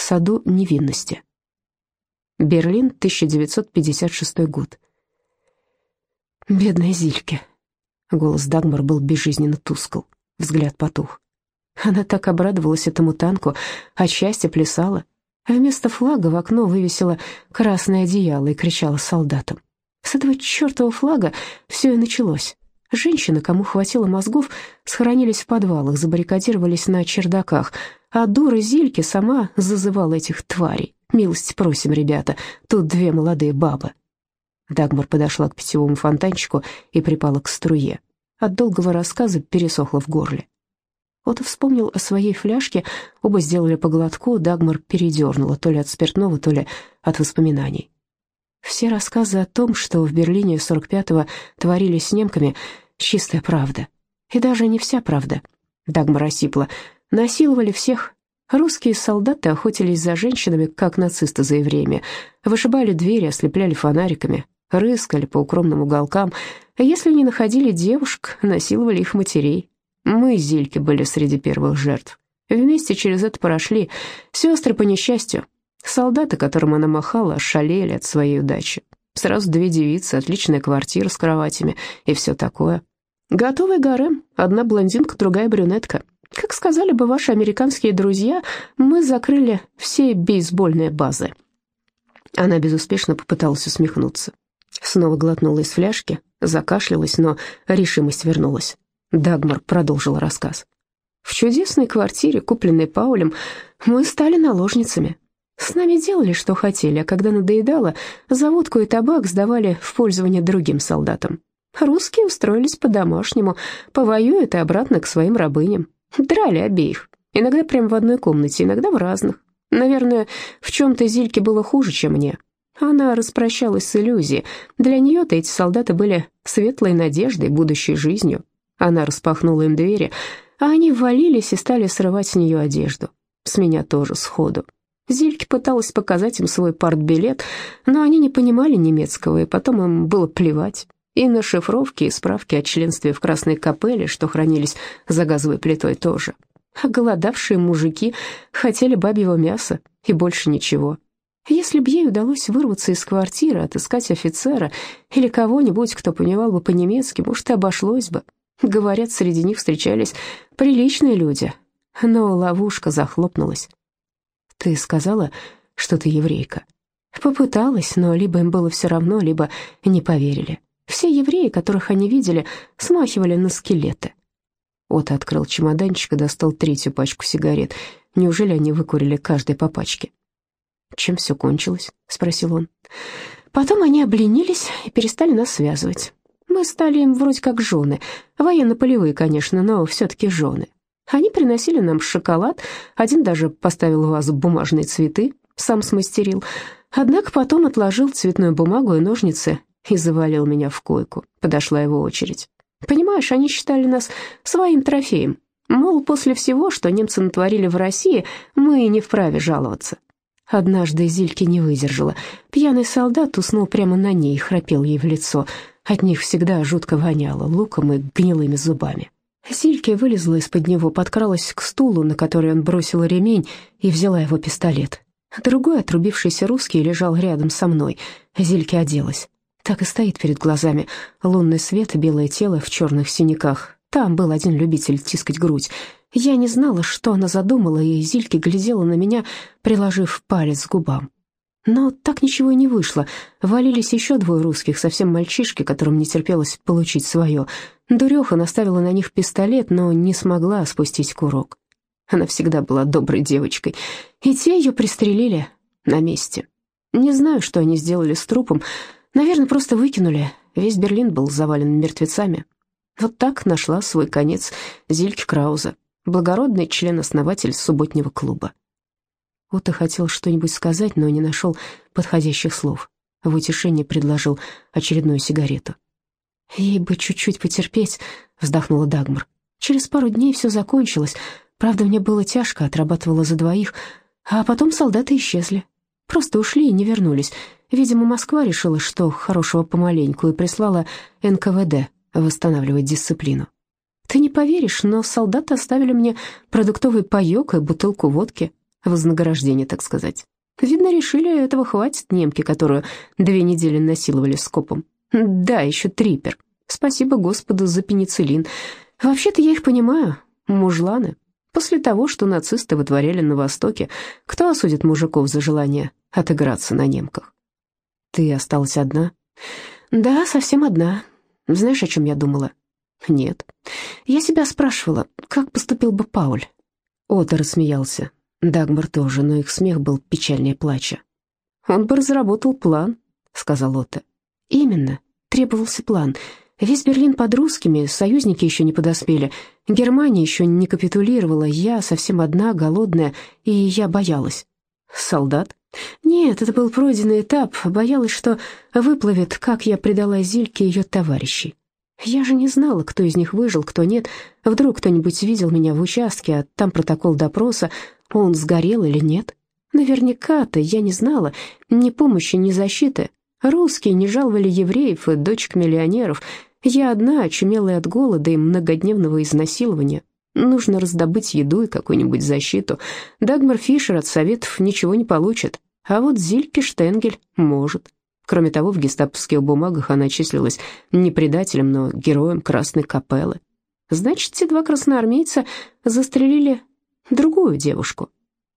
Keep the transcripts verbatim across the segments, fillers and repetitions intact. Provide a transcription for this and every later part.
саду невинности. Берлин, тысяча девятьсот пятьдесят шестой год. «Бедная Зильке». Голос Дагмар был безжизненно тускл, взгляд потух. Она так обрадовалась этому танку, от счастья плясала. Вместо флага в окно вывесила красное одеяло и кричала солдатам. С этого чертового флага все и началось. Женщины, кому хватило мозгов, схоронились в подвалах, забаррикадировались на чердаках, а дура Зильке сама зазывала этих тварей. «Милости просим, ребята, тут две молодые бабы». Дагмар подошла к питьевому фонтанчику и припала к струе. От долгого рассказа пересохло в горле. Отто вспомнил о своей фляжке, оба сделали по глотку, Дагмар передернула, то ли от спиртного, то ли от воспоминаний. Все рассказы о том, что в Берлине сорок пятого творились с немками, чистая правда. И даже не вся правда. Дагмар осипла. Насиловали всех. Русские солдаты охотились за женщинами, как нацисты за евреями. Вышибали двери, ослепляли фонариками, рыскали по укромным уголкам. А если не находили девушек, насиловали их матерей. Мы, Зильки, были среди первых жертв. Вместе через это прошли. Сестры по несчастью. Солдаты, которым она махала, ошалели от своей удачи. Сразу две девицы, отличная квартира с кроватями и все такое. Готовый гарем, одна блондинка, другая брюнетка. Как сказали бы ваши американские друзья, мы закрыли все бейсбольные базы. Она безуспешно попыталась усмехнуться. Снова глотнула из фляжки, закашлялась, но решимость вернулась. Дагмар продолжила рассказ. В чудесной квартире, купленной Паулем, мы стали наложницами. С нами делали, что хотели, а когда надоедало, за водку и табак сдавали в пользование другим солдатам. Русские устроились по-домашнему, повоюют и обратно к своим рабыням. Драли обеих, иногда прямо в одной комнате, иногда в разных. Наверное, в чем-то Зильке было хуже, чем мне. Она распрощалась с иллюзией. Для нее-то эти солдаты были светлой надеждой, будущей жизнью. Она распахнула им двери, а они ввалились и стали срывать с нее одежду. С меня тоже сходу. Зильке пыталась показать им свой партбилет, но они не понимали немецкого, и потом им было плевать. И на шифровки, и справки о членстве в Красной Капелле, что хранились за газовой плитой, тоже. А голодавшие мужики хотели бабьего мяса и больше ничего. Если б ей удалось вырваться из квартиры, отыскать офицера или кого-нибудь, кто понимал бы по-немецки, может, и обошлось бы. Говорят, среди них встречались приличные люди, но ловушка захлопнулась. «Ты сказала, что ты еврейка?» Попыталась, но либо им было все равно, либо не поверили. Все евреи, которых они видели, смахивали на скелеты. Отто открыл чемоданчик и достал третью пачку сигарет. Неужели они выкурили каждый по пачке? «Чем все кончилось?» — спросил он. «Потом они обленились и перестали нас связывать. Мы стали им вроде как жены, военно-полевые, конечно, но все-таки жены. Они приносили нам шоколад, один даже поставил в вазу бумажные цветы, сам смастерил. Однако потом отложил цветную бумагу и ножницы и завалил меня в койку. Подошла его очередь. Понимаешь, они считали нас своим трофеем. Мол, после всего, что немцы натворили в России, мы не вправе жаловаться». Однажды Зильке не выдержала. Пьяный солдат уснул прямо на ней и храпел ей в лицо. От них всегда жутко воняло луком и гнилыми зубами. Зильке вылезла из-под него, подкралась к стулу, на который он бросил ремень, и взяла его пистолет. Другой отрубившийся русский лежал рядом со мной. Зильке оделась. Так и стоит перед глазами. Лунный свет и белое тело в черных синяках. Там был один любитель тискать грудь. Я не знала, что она задумала, и Зильке глядела на меня, приложив палец к губам. Но так ничего и не вышло. Валились еще двое русских, совсем мальчишки, которым не терпелось получить свое. Дуреха наставила на них пистолет, но не смогла спустить курок. Она всегда была доброй девочкой, и те ее пристрелили на месте. Не знаю, что они сделали с трупом. Наверное, просто выкинули. Весь Берлин был завален мертвецами. Вот так нашла свой конец Зильке Крауза, благородный член-основатель субботнего клуба. Отто хотел что-нибудь сказать, но не нашел подходящих слов. В утешение предложил очередную сигарету. «Ей бы чуть-чуть потерпеть», — вздохнула Дагмар. «Через пару дней все закончилось. Правда, мне было тяжко, отрабатывала за двоих. А потом солдаты исчезли. Просто ушли и не вернулись. Видимо, Москва решила, что хорошего помаленьку, и прислала эн ка вэ дэ восстанавливать дисциплину. Ты не поверишь, но солдаты оставили мне продуктовый паёк и бутылку водки. Вознаграждение, так сказать. Видно, решили, этого хватит немки, которую две недели насиловали скопом. Да, еще трипер. Спасибо Господу за пенициллин. Вообще-то я их понимаю. Мужланы. После того, что нацисты вытворяли на Востоке, кто осудит мужиков за желание отыграться на немках? Ты осталась одна? Да, совсем одна. Знаешь, о чем я думала? Нет. Я себя спрашивала, как поступил бы Пауль? Отто рассмеялся. Дагмар тоже, но их смех был печальнее плача. «Он бы разработал план», — сказал Отто. «Именно, требовался план. Весь Берлин под русскими, союзники еще не подоспели, Германия еще не капитулировала, я совсем одна, голодная, и я боялась». «Солдат?» «Нет, это был пройденный этап, боялась, что выплывет, как я предала Зильке ее товарищей. Я же не знала, кто из них выжил, кто нет. Вдруг кто-нибудь видел меня в участке, а там протокол допроса, он сгорел или нет? Наверняка-то я не знала ни помощи, ни защиты. Русские не жаловали евреев и дочек миллионеров. Я одна, очумелая от голода и многодневного изнасилования. Нужно раздобыть еду и какую-нибудь защиту. Дагмар Фишер от советов ничего не получит, а вот Зильке Штенгель может». Кроме того, в гестаповских бумагах она числилась не предателем, но героем Красной Капеллы. Значит, те два красноармейца застрелили другую девушку.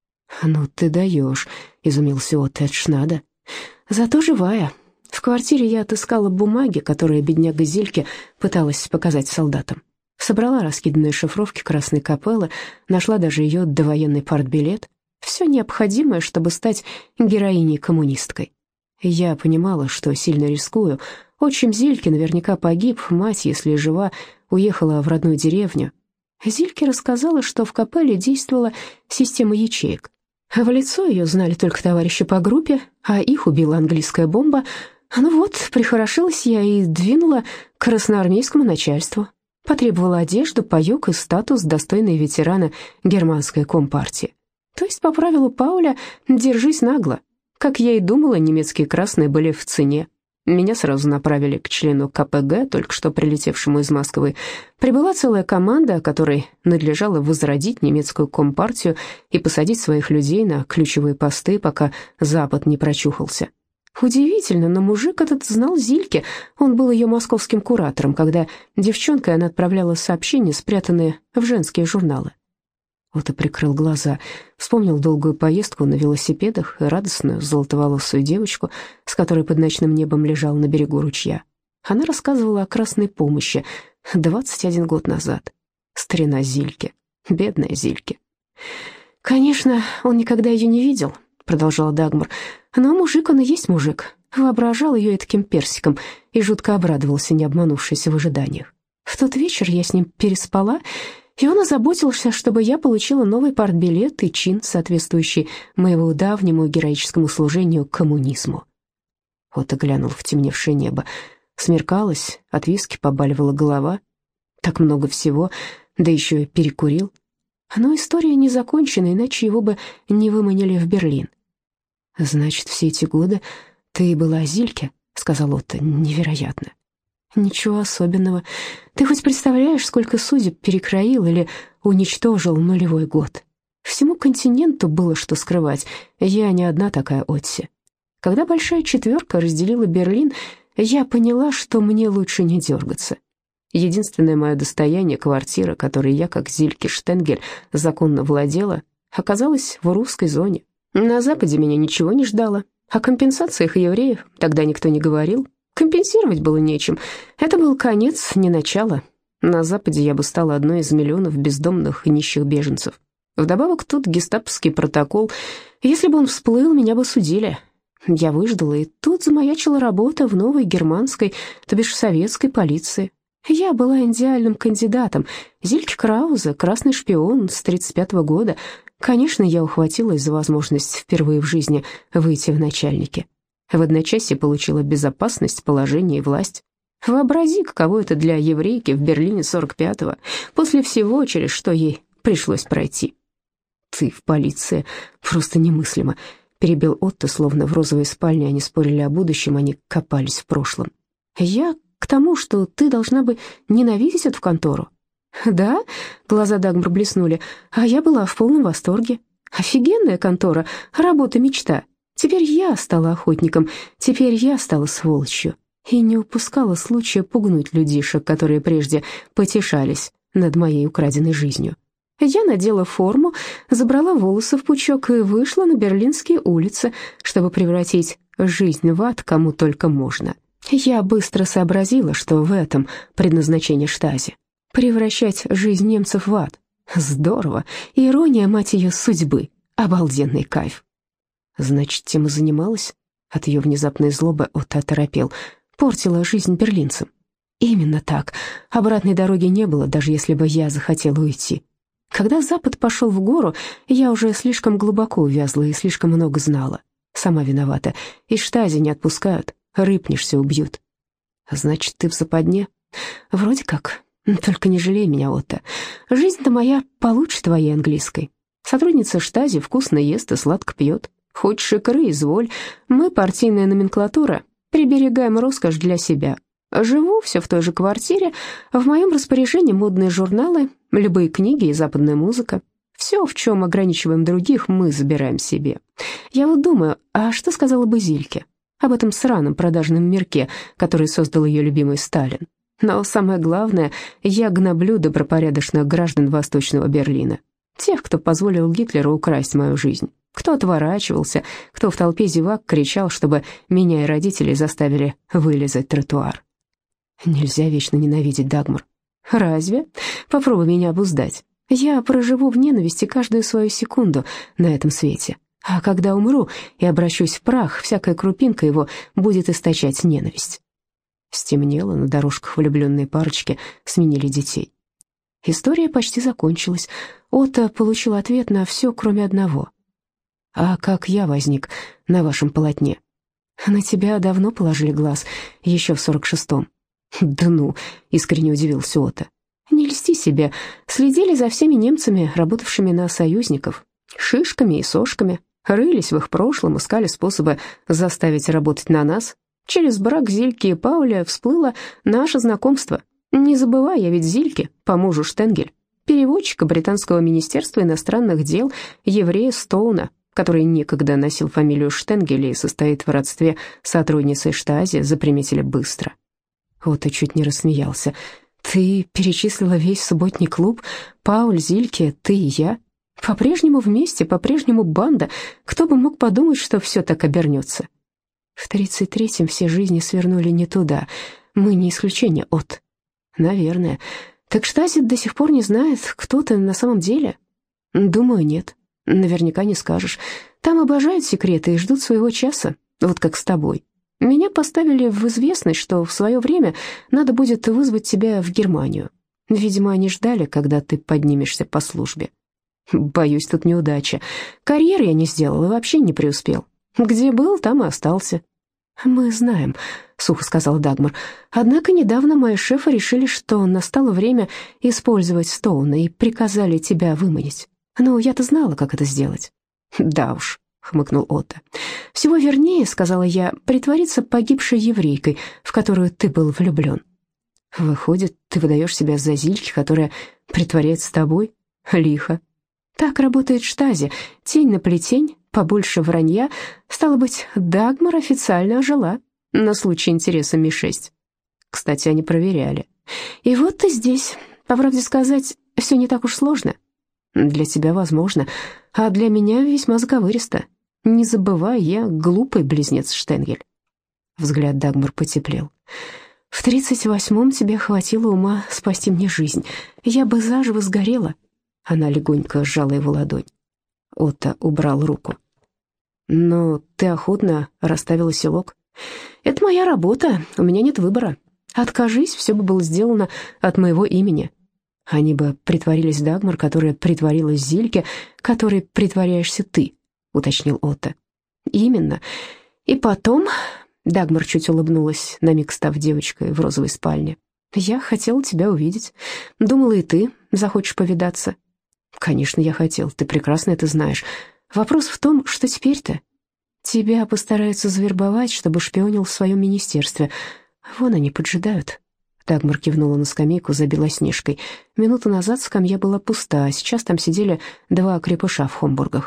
«Ну ты даешь», — изумился Отто, «это ж надо». «Зато живая. В квартире я отыскала бумаги, которые бедняга Зильке пыталась показать солдатам. Собрала раскиданные шифровки Красной Капеллы, нашла даже ее довоенный партбилет. Все необходимое, чтобы стать героиней-коммунисткой. Я понимала, что сильно рискую. Отчим Зильке наверняка погиб, мать, если жива, уехала в родную деревню. Зильке рассказала, что в Капелле действовала система ячеек. В лицо ее знали только товарищи по группе, а их убила английская бомба. Ну вот, прихорошилась я и двинула к красноармейскому начальству. Потребовала одежду, паёк и статус, достойные ветерана германской компартии. То есть, по правилу Пауля, держись нагло. Как я и думала, немецкие красные были в цене. Меня сразу направили к члену ка пэ гэ, только что прилетевшему из Москвы. Прибыла целая команда, которой надлежало возродить немецкую компартию и посадить своих людей на ключевые посты, пока Запад не прочухался. Удивительно, но мужик этот знал Зильке. Он был ее московским куратором, когда девчонкой она отправляла сообщения, спрятанные в женские журналы. Отто прикрыл глаза, вспомнил долгую поездку на велосипедах и радостную золотоволосую девочку, с которой под ночным небом лежал на берегу ручья. Она рассказывала о красной помощи двадцать один год назад. Старина Зильке, бедная Зильке. «Конечно, он никогда ее не видел», — продолжала Дагмар, «но мужик он и есть мужик. Воображал ее таким персиком и жутко обрадовался, не обманувшись в ожиданиях. В тот вечер я с ним переспала, и он озаботился, чтобы я получила новый партбилет и чин, соответствующий моему давнему героическому служению коммунизму». Отто глянул в темневшее небо. Смеркалось, от виски побаливала голова. Так много всего, да еще и перекурил. Но история не закончена, иначе его бы не выманили в Берлин. «Значит, все эти годы ты была о Зильке?» — сказал Отто. «Невероятно». «Ничего особенного. Ты хоть представляешь, сколько судеб перекроил или уничтожил нулевой год? Всему континенту было что скрывать. Я не одна такая Отси. Когда большая четверка разделила Берлин, я поняла, что мне лучше не дергаться. Единственное мое достояние, квартира, которой я, как Зильке Штенгель, законно владела, оказалась в русской зоне. На Западе меня ничего не ждало. О компенсациях евреев тогда никто не говорил. Компенсировать было нечем. Это был конец, не начало. На Западе я бы стала одной из миллионов бездомных и нищих беженцев. Вдобавок тут гестаповский протокол. Если бы он всплыл, меня бы судили. Я выждала, и тут замаячила работа в новой германской, то бишь советской полиции. Я была идеальным кандидатом. Зильке Краузе, красный шпион с тридцать пятого года. Конечно, я ухватилась за возможность впервые в жизни выйти в начальники. В одночасье получила безопасность, положение и власть. Вообрази, каково это для еврейки в Берлине сорок пятого, после всего, через что ей пришлось пройти. «Ты в полиции, просто немыслимо», — перебил Отто, словно в розовой спальне они спорили о будущем, они копались в прошлом. «Я к тому, что ты должна бы ненавидеть эту контору». «Да?» — глаза Дагмар блеснули. «А я была в полном восторге. Офигенная контора, работа мечта. Теперь я стала охотником, теперь я стала сволочью. И не упускала случая пугнуть людишек, которые прежде потешались над моей украденной жизнью. Я надела форму, забрала волосы в пучок и вышла на берлинские улицы, чтобы превратить жизнь в ад кому только можно. Я быстро сообразила, что в этом предназначение Штази — превращать жизнь немцев в ад. Здорово. Ирония, мать ее, судьбы. Обалденный кайф. Значит, тем и занималась? От ее внезапной злобы Отто оторопел. Портила жизнь берлинцам. Именно так. Обратной дороги не было, даже если бы я захотела уйти. Когда Запад пошел в гору, я уже слишком глубоко увязла и слишком много знала. Сама виновата. Из Штази не отпускают. Рыпнешься — убьют. Значит, ты в западне? Вроде как. Только не жалей меня, Отто. Жизнь-то моя получше твоей английской. Сотрудница Штази вкусно ест и сладко пьет. Хочешь икры — изволь. Мы, партийная номенклатура, приберегаем роскошь для себя. Живу все в той же квартире. В моем распоряжении модные журналы, любые книги и западная музыка. Все, в чем ограничиваем других, мы забираем себе. Я вот думаю, а что сказала бы Зильке об этом сраном продажном мирке, который создал ее любимый Сталин? Но самое главное, я гноблю добропорядочных граждан Восточного Берлина. Тех, кто позволил Гитлеру украсть мою жизнь. Кто отворачивался, кто в толпе зевак кричал, чтобы меня и родителей заставили вылезать тротуар. Нельзя вечно ненавидеть, Дагмар. Разве? Попробуй меня обуздать. Я проживу в ненависти каждую свою секунду на этом свете. А когда умру и обращусь в прах, всякая крупинка его будет источать ненависть. Стемнело, на дорожках влюбленные парочки сменили детей. История почти закончилась. Отто получил ответ на все, кроме одного. «А как я возник на вашем полотне?» «На тебя давно положили глаз, еще в сорок шестом». «Да ну», — искренне удивился Отто. «Не льсти себе. Следили за всеми немцами, работавшими на союзников, шишками и сошками, рылись в их прошлом, искали способы заставить работать на нас. Через брак Зильки и Пауля всплыло наше знакомство. Не забывай, я ведь Зильке, по мужу Штенгель, переводчика британского министерства иностранных дел, еврея Стоуна, который некогда носил фамилию Штенгель и состоит в родстве с сотрудницей Штази, заприметили быстро». Отто чуть не рассмеялся. «Ты перечислила весь субботний клуб, Пауль, Зильке, ты и я. По-прежнему вместе, по-прежнему банда. Кто бы мог подумать, что все так обернется?» В тридцать третьем все жизни свернули не туда. Мы не исключение, От. Наверное. Так Штази до сих пор не знает, кто ты на самом деле? Думаю, нет. Наверняка не скажешь. Там обожают секреты и ждут своего часа, вот как с тобой. Меня поставили в известность, что в свое время надо будет вызвать тебя в Германию. Видимо, они ждали, когда ты поднимешься по службе. Боюсь, тут неудача. Карьеры я не сделал и вообще не преуспел. Где был, там и остался. «Мы знаем», — сухо сказал Дагмар. «Однако недавно мои шефы решили, что настало время использовать Стоуна и приказали тебя выманить. Но я-то знала, как это сделать». «Да уж», — хмыкнул Отто. «Всего вернее, — сказала я, — притвориться погибшей еврейкой, в которую ты был влюблен». «Выходит, ты выдаешь себя за Зильки, которая притворяется тобой? Лихо». «Так работает Штази. Тень на плетень, побольше вранья. Стало быть, Дагмар официально ожила на случай интереса Ми шесть. Кстати, они проверяли. И вот ты здесь. По правде сказать, все не так уж сложно. Для тебя возможно, а для меня весьма заковыристо. Не забывай, я глупый близнец Штенгель». Взгляд Дагмар потеплел. «В тридцать восьмом тебе хватило ума спасти мне жизнь. Я бы заживо сгорела». Она легонько сжала его ладонь. Отто убрал руку. «Но ты охотно расставила селок. Это моя работа, у меня нет выбора. Откажись, все бы было сделано от моего имени». «Они бы притворились Дагмар, которая притворилась Зильке, которой притворяешься ты», — уточнил Отто. «Именно. И потом...» — Дагмар чуть улыбнулась, на миг став девочкой в розовой спальне. «Я хотела тебя увидеть. Думала, и ты захочешь повидаться». «Конечно, я хотел, ты прекрасно это знаешь. Вопрос в том, что теперь-то? Тебя постараются завербовать, чтобы шпионил в своем министерстве. Вон они поджидают». Дагмар кивнула на скамейку за Белоснежкой. Минуту назад скамья была пуста, а сейчас там сидели два крепыша в хомбургах.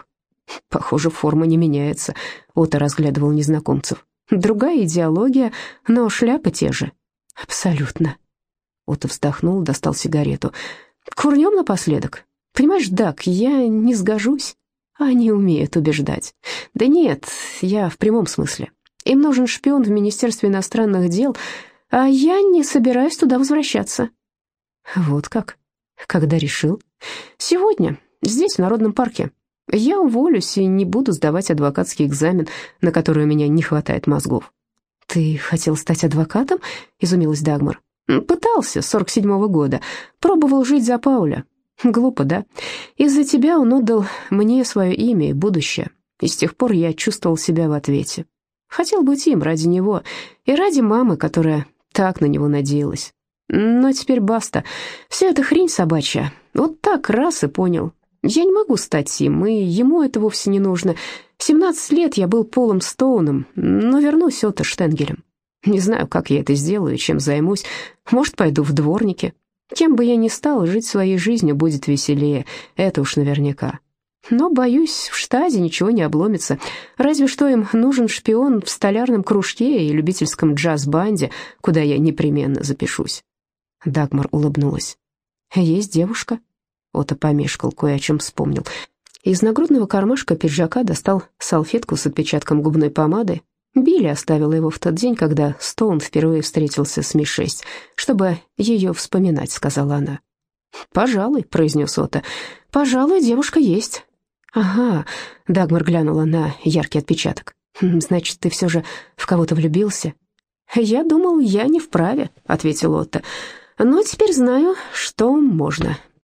Похоже, форма не меняется. Отто разглядывал незнакомцев. Другая идеология, но шляпы те же. Абсолютно. Отто вздохнул, достал сигарету. Курнем напоследок. Понимаешь, Даг, я не сгожусь. Они умеют убеждать. Да нет, я в прямом смысле. Им нужен шпион в Министерстве иностранных дел, а я не собираюсь туда возвращаться. Вот как? Когда решил? Сегодня, здесь, в Народном парке. Я уволюсь и не буду сдавать адвокатский экзамен, на который у меня не хватает мозгов. Ты хотел стать адвокатом? Изумилась Дагмар. Пытался, с сорок седьмого года. Пробовал жить за Пауля. Глупо, да? Из-за тебя он отдал мне свое имя и будущее, и с тех пор я чувствовал себя в ответе. Хотел быть им ради него и ради мамы, которая так на него надеялась. Но теперь баста. Вся эта хрень собачья. Вот так раз и понял. Я не могу стать им, и ему это вовсе не нужно. В семнадцать лет я был Полом Стоуном, но вернусь Отто Штенгелем. Не знаю, как я это сделаю, чем займусь. Может, пойду в дворники. Кем бы я ни стал, жить своей жизнью будет веселее, это уж наверняка. Но, боюсь, в штазе ничего не обломится. Разве что им нужен шпион в столярном кружке и любительском джаз-банде, куда я непременно запишусь. Дагмар улыбнулась. «Есть девушка?» Отто помешкал, кое о чем вспомнил. Из нагрудного кармашка пиджака достал салфетку с отпечатком губной помады. Билли оставила его в тот день, когда Стоун впервые встретился с Ми шесть, чтобы ее вспоминать, сказала она. «Пожалуй», — произнес Отто, — «пожалуй, девушка есть». «Ага», — Дагмар глянула на яркий отпечаток. «Значит, ты все же в кого-то влюбился?» «Я думал, я не вправе», — ответил Отто. «Но теперь знаю, что можно».